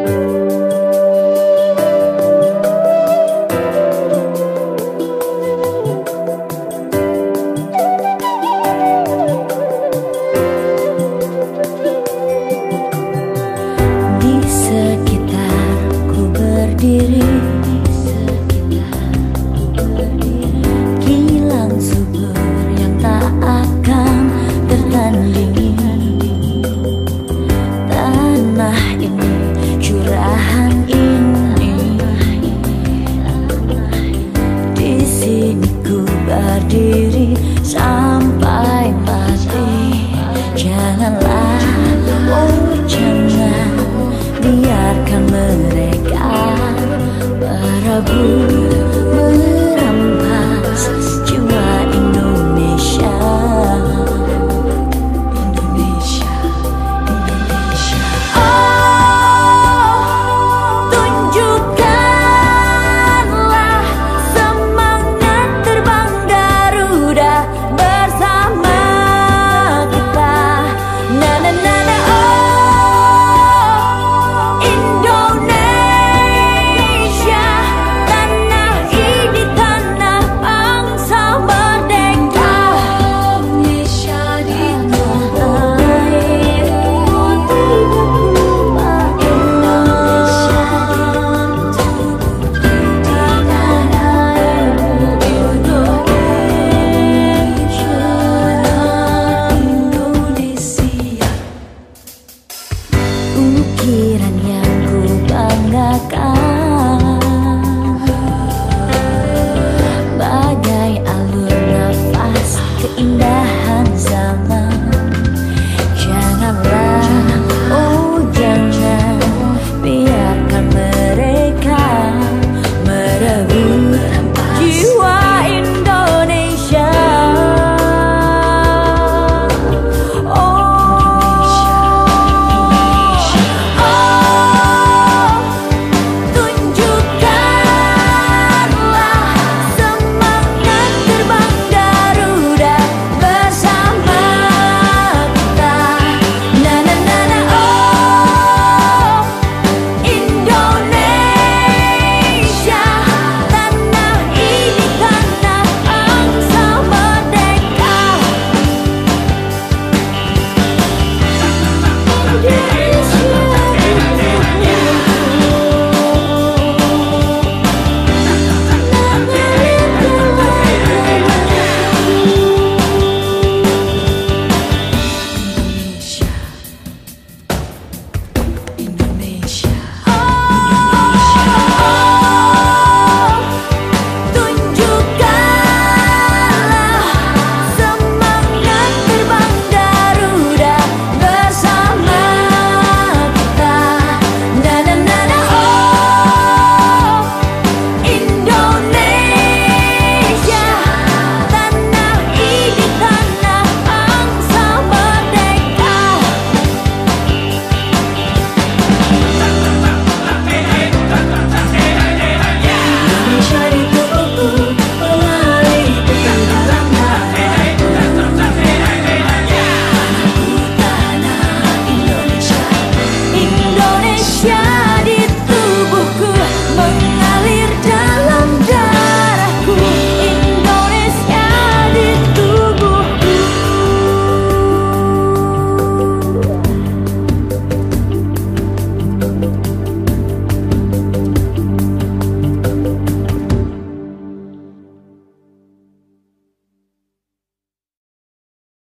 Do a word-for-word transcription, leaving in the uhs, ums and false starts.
Kilang subur yang tak akan tertandingi. Tanah ini, curahan ini, di sini ku berdiri sampai mati. Janganlah, oh jangan biarkan mereka berebut merampas jiwa Indonesia. Indonesia, Indonesia. Oh, tunjukkanlah semangat terbang Garuda bersama kita. Na na na na. Oh, Indonesia, tanah ini tanah bangsa merdeka. Indonesia di tanah airku tidak lupa. Indonesia di tanah airku. Indonesia, Indonesia. Ukiran yang ku banggakan bagai alur nafas keindahan zaman. Janganlah, oh jangan biarkan mereka merebut jiwa Indonesia. Yeah.